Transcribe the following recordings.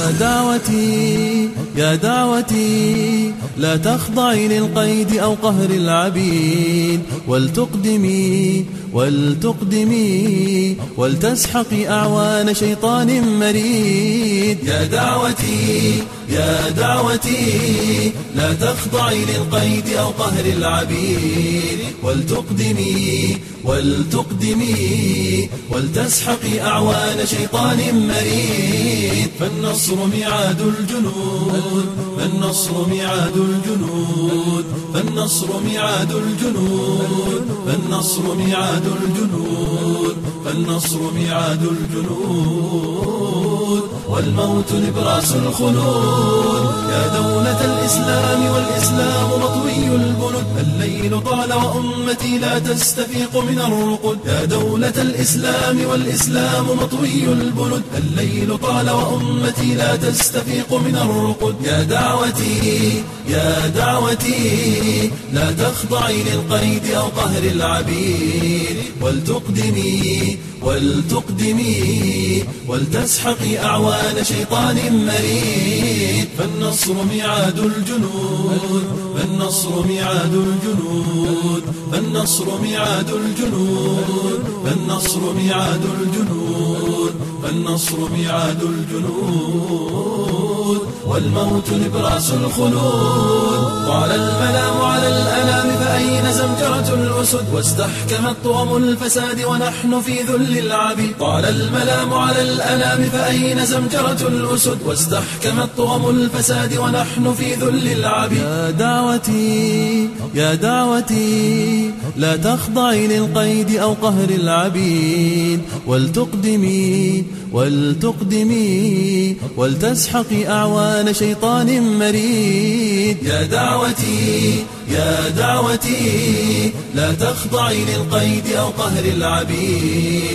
يا دعوتي لا تخضعي للقيد أو قهر العبيد، ولتقدمي ولتسحقي أعوان شيطان مريد. يا دعوتي لا تخضعي للقيد أو قهر العبيد، ولتقدمي ولتسحقي أعوان شيطان مريد. فالنصر ميعاد الجنود، فالنصر ميعاد الجنود، فالنصر ميعاد الجنود، فالنصر ميعاد الجنود، فالنصر ميعاد الجنود، والموت نبراس الخلود. يا دولة الإسلام والإسلام مطوي البنود، الليل طال وأمتي لا تستفيق من الرقد. يا دولة الإسلام والإسلام مطوي البنود، الليل طال وأمتي لا تستفيق من الرقد. يا دعوتي لا تخضعي للقيد أو قهر العبيد، ولتقدمي ولتسحقي أعوان شيطان مريد. فالنصر ميعاد الجنود، فالنصر ميعاد الجنود، فالنصر ميعاد الجنود، فالنصر ميعاد الجنود، فالنصر ميعاد الجنود، والموت نبراس الخلود. طال الملام على الأنام فأين زمجرة الأسد، واستحكمت طوم الفساد ونحن في ذل العبيد. طال الملام على الأنام فأين زمجرة الأسد، واستحكمت طوم الفساد ونحن في ذل العبيد. يا دعوتي لا تخضعي للقيد أو قهر العبيد، ولتقدمي ولتسحقي أعوان شيطان مريد. يا دعوتي لا تخضعي للقيد أو قهر العبيد،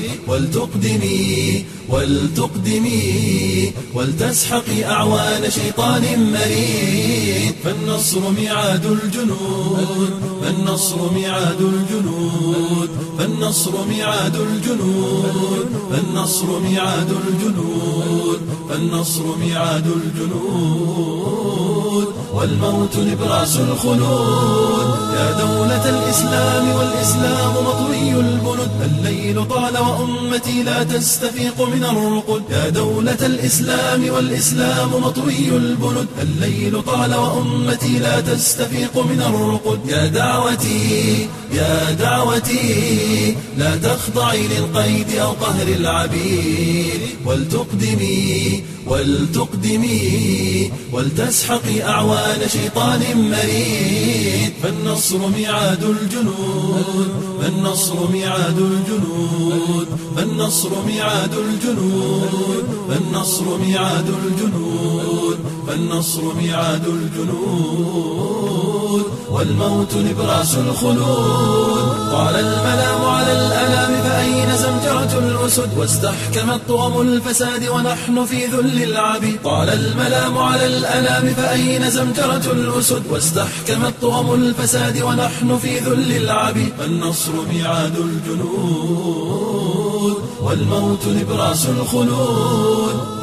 ولتقدمي ولتسحقي أعوان شيطان مريد. فالنصر ميعاد الجنود، فالنصر ميعاد الجنود، فالنصر ميعاد الجنود، فالنصر ميعاد الجنود، فالنصر ميعاد الجنود، والموت نبراس الخلود. يا دولة الإسلام والإسلام مطوي البنود، الليل طال وأمتي لا تستفيق من الرقد. يا دولة الإسلام والإسلام مطوي البنود، الليل طال وأمتي لا تستفيق من الرقد. يا دعوتي لا تخضعي للقيد أو قهر العبيد، ولتقدمي ولتسحقي أعوان شيطان مريد. فالنصر ميعاد الجنود، فالنصر ميعاد الجنود، فالنصر ميعاد الجنود، فالنصر ميعاد الجنود، فالنصر ميعاد الجنود، والموت نبراس الخلود. طال الملام على الأنام فأين زمجرة الأسد، واستحكمت طوم الفساد ونحن في ذل العبيد. طال الملام على الأنام فأين زمجرة الأسد، واستحكمت طوم الفساد ونحن في ذل العبيد. فالنصر ميعاد الجنود، والموت نبراس الخلود.